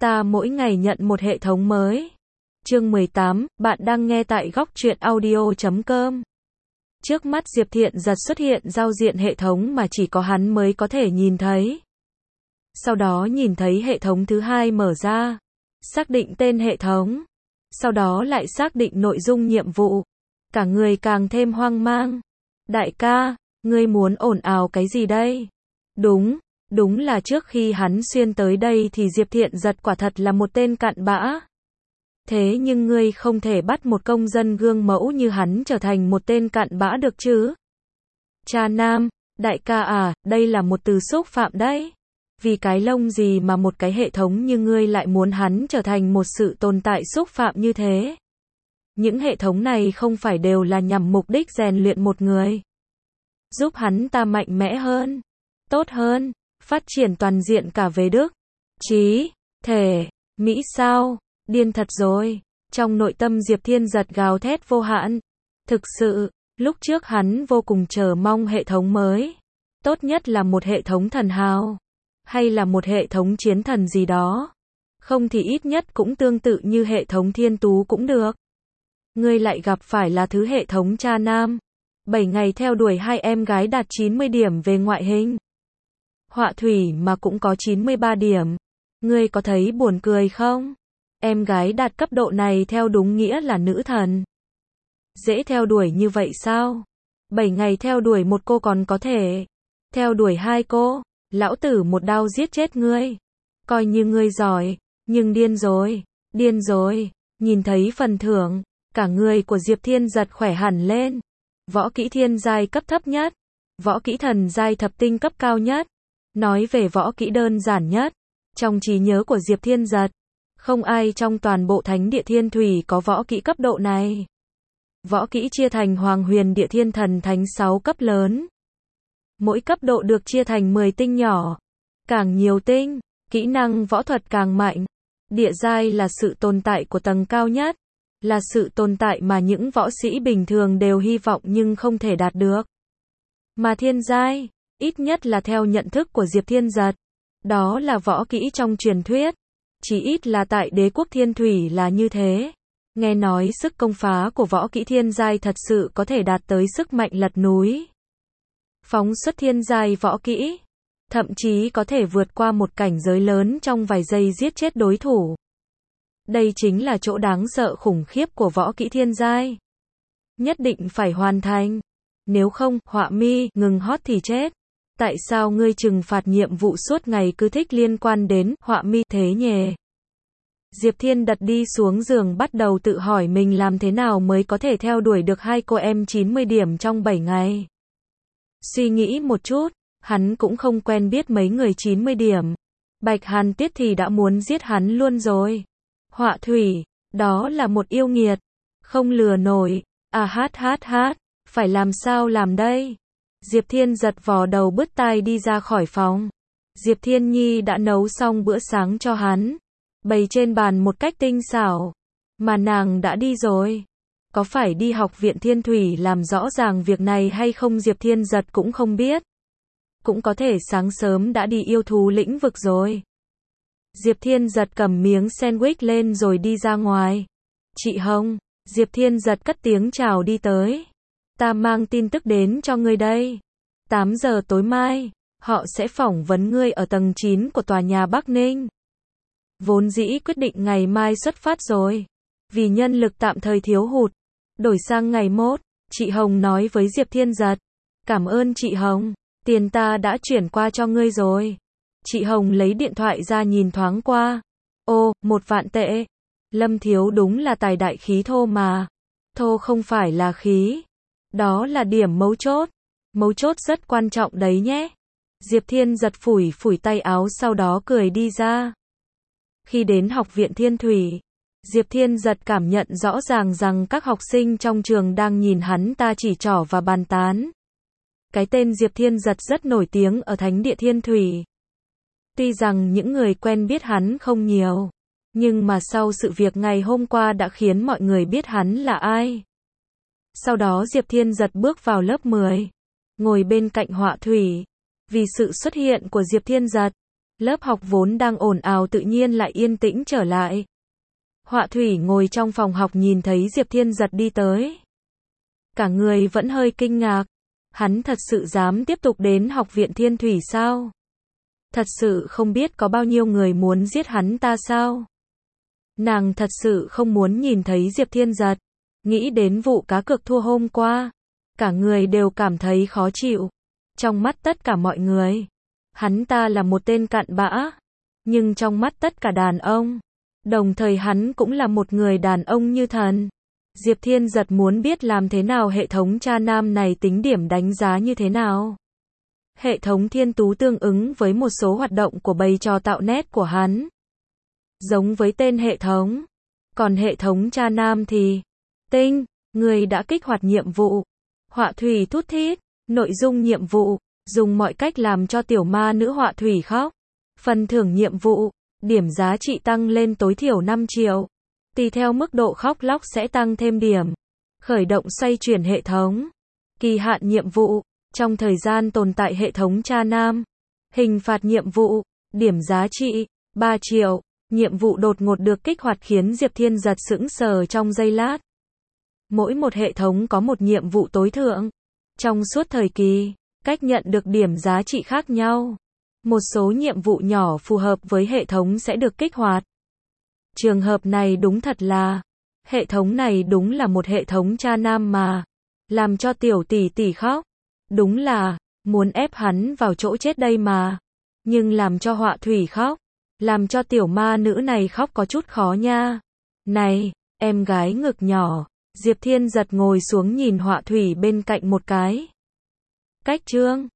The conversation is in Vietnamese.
Ta mỗi ngày nhận một hệ thống mới. Chương 18, bạn đang nghe tại góc truyện audio.com. Trước mắt Diệp Thiện Giật xuất hiện giao diện hệ thống mà chỉ có hắn mới có thể nhìn thấy. Sau đó nhìn thấy hệ thống thứ hai mở ra. Xác định tên hệ thống. Sau đó lại xác định nội dung nhiệm vụ. Cả người càng thêm hoang mang. Đại ca, ngươi muốn ồn ào cái gì đây? Đúng là trước khi hắn xuyên tới đây thì Diệp Thiện Giật quả thật là một tên cặn bã. Thế nhưng ngươi không thể bắt một công dân gương mẫu như hắn trở thành một tên cặn bã được chứ? Cha nam, đại ca à, đây là một từ xúc phạm đấy. Vì cái lông gì mà một cái hệ thống như ngươi lại muốn hắn trở thành một sự tồn tại xúc phạm như thế? Những hệ thống này không phải đều là nhằm mục đích rèn luyện một người, giúp hắn ta mạnh mẽ hơn, tốt hơn, phát triển toàn diện cả về đức, trí, thể, mỹ sao? Điên thật rồi. Trong nội tâm Diệp Thiên Giật gào thét vô hạn. Thực sự, lúc trước hắn vô cùng chờ mong hệ thống mới. Tốt nhất là một hệ thống thần hào, hay là một hệ thống chiến thần gì đó. Không thì ít nhất cũng tương tự như hệ thống thiên tú cũng được. Ngươi lại gặp phải là thứ hệ thống cha nam. 7 ngày theo đuổi hai em gái đạt 90 điểm về ngoại hình. Họa thủy mà cũng có 93 điểm. Ngươi có thấy buồn cười không? Em gái đạt cấp độ này theo đúng nghĩa là nữ thần. Dễ theo đuổi như vậy sao? 7 ngày theo đuổi một cô còn có thể. Theo đuổi hai cô, lão tử một đao giết chết ngươi. Coi như ngươi giỏi, nhưng điên rồi. Nhìn thấy phần thưởng, cả người của Diệp Thiên Giật khỏe hẳn lên. Võ kỹ thiên giai cấp thấp nhất, võ kỹ thần giai thập tinh cấp cao nhất. Nói về võ kỹ đơn giản nhất, trong trí nhớ của Diệp Thiên Giật, không ai trong toàn bộ thánh địa thiên thủy có võ kỹ cấp độ này. Võ kỹ chia thành Hoàng Huyền Địa Thiên Thần Thánh 6 cấp lớn. Mỗi cấp độ được chia thành 10 tinh nhỏ. Càng nhiều tinh, kỹ năng võ thuật càng mạnh. Địa giai là sự tồn tại của tầng cao nhất, là sự tồn tại mà những võ sĩ bình thường đều hy vọng nhưng không thể đạt được. Mà thiên giai, ít nhất là theo nhận thức của Diệp Thiên Giật, đó là võ kỹ trong truyền thuyết. Chỉ ít là tại đế quốc thiên thủy là như thế. Nghe nói sức công phá của võ kỹ thiên giai thật sự có thể đạt tới sức mạnh lật núi. Phóng xuất thiên giai võ kỹ, thậm chí có thể vượt qua một cảnh giới lớn trong vài giây giết chết đối thủ. Đây chính là chỗ đáng sợ khủng khiếp của võ kỹ thiên giai. Nhất định phải hoàn thành. Nếu không, họa mi, ngừng hót thì chết. Tại sao ngươi trừng phạt nhiệm vụ suốt ngày cứ thích liên quan đến họa mi thế nhề? Diệp Thiên Giật đi xuống giường bắt đầu tự hỏi mình làm thế nào mới có thể theo đuổi được hai cô em 90 điểm trong 7 ngày. Suy nghĩ một chút, hắn cũng không quen biết mấy người 90 điểm. Bạch Hàn Tiết thì đã muốn giết hắn luôn rồi. Họa thủy, đó là một yêu nghiệt. Không lừa nổi. Phải làm sao làm đây? Diệp Thiên Giật vò đầu bứt tai đi ra khỏi phòng. Diệp Thiên Nhi đã nấu xong bữa sáng cho hắn, bày trên bàn một cách tinh xảo. Mà nàng đã đi rồi. Có phải đi học viện Thiên Thủy làm rõ ràng việc này hay không Diệp Thiên Giật cũng không biết. Cũng có thể sáng sớm đã đi yêu thú lĩnh vực rồi. Diệp Thiên Giật cầm miếng sandwich lên rồi đi ra ngoài. Chị Hồng, Diệp Thiên Giật cất tiếng chào đi tới. Ta mang tin tức đến cho ngươi đây. 8 giờ tối mai, họ sẽ phỏng vấn ngươi ở tầng 9 của tòa nhà Bắc Ninh. Vốn dĩ quyết định ngày mai xuất phát rồi. Vì nhân lực tạm thời thiếu hụt, đổi sang ngày mốt, chị Hồng nói với Diệp Thiên Giật. Cảm ơn chị Hồng, tiền ta đã chuyển qua cho ngươi rồi. Chị Hồng lấy điện thoại ra nhìn thoáng qua. Ô, 1 vạn tệ. Lâm Thiếu đúng là tài đại khí thô mà. Thô không phải là khí. Đó là điểm mấu chốt. Mấu chốt rất quan trọng đấy nhé. Diệp Thiên Giật phủi tay áo sau đó cười đi ra. Khi đến học viện Thiên Thủy, Diệp Thiên Giật cảm nhận rõ ràng rằng các học sinh trong trường đang nhìn hắn ta chỉ trỏ và bàn tán. Cái tên Diệp Thiên Giật rất nổi tiếng ở Thánh địa Thiên Thủy. Tuy rằng những người quen biết hắn không nhiều, nhưng mà sau sự việc ngày hôm qua đã khiến mọi người biết hắn là ai. Sau đó Diệp Thiên Giật bước vào lớp 10, ngồi bên cạnh Họa Thủy. Vì sự xuất hiện của Diệp Thiên Giật, Lớp học vốn đang ồn ào tự nhiên lại yên tĩnh trở lại. Họa thủy ngồi trong phòng học nhìn thấy Diệp Thiên Giật đi tới. Cả người vẫn hơi kinh ngạc. Hắn thật sự dám tiếp tục đến học viện Thiên Thủy sao? Thật sự không biết có bao nhiêu người muốn giết hắn ta sao? Nàng thật sự không muốn nhìn thấy Diệp Thiên Giật. Nghĩ đến vụ cá cược thua hôm qua. Cả người đều cảm thấy khó chịu. Trong mắt tất cả mọi người, hắn ta là một tên cặn bã. Nhưng trong mắt tất cả đàn ông, đồng thời hắn cũng là một người đàn ông như thần. Diệp Thiên Giật muốn biết làm thế nào hệ thống cha nam này tính điểm đánh giá như thế nào. Hệ thống thiên tú tương ứng với một số hoạt động của bầy trò tạo nét của hắn. Giống với tên hệ thống. Còn hệ thống cha nam thì tinh, người đã kích hoạt nhiệm vụ. Họa thủy thút thít, nội dung nhiệm vụ, dùng mọi cách làm cho tiểu ma nữ họa thủy khóc. Phần thưởng nhiệm vụ, điểm giá trị tăng lên tối thiểu 5 triệu. Tùy theo mức độ khóc lóc sẽ tăng thêm điểm. Khởi động xoay chuyển hệ thống. Kỳ hạn nhiệm vụ, trong thời gian tồn tại hệ thống cha nam. Hình phạt nhiệm vụ, điểm giá trị 3 triệu. Nhiệm vụ đột ngột được kích hoạt khiến Diệp Thiên Giật sững sờ trong giây lát. Mỗi một hệ thống có một nhiệm vụ tối thượng. Trong suốt thời kỳ, cách nhận được điểm giá trị khác nhau. Một số nhiệm vụ nhỏ phù hợp với hệ thống sẽ được kích hoạt. Trường hợp này đúng thật là, hệ thống này đúng là một hệ thống cha nam mà. Làm cho tiểu tỷ tỷ khóc. Đúng là, muốn ép hắn vào chỗ chết đây mà. Nhưng làm cho họa thủy khóc. Làm cho tiểu ma nữ này khóc có chút khó nha. Này, em gái ngực nhỏ. Diệp Thiên Giật ngồi xuống nhìn họa thủy bên cạnh một cái. Cách chương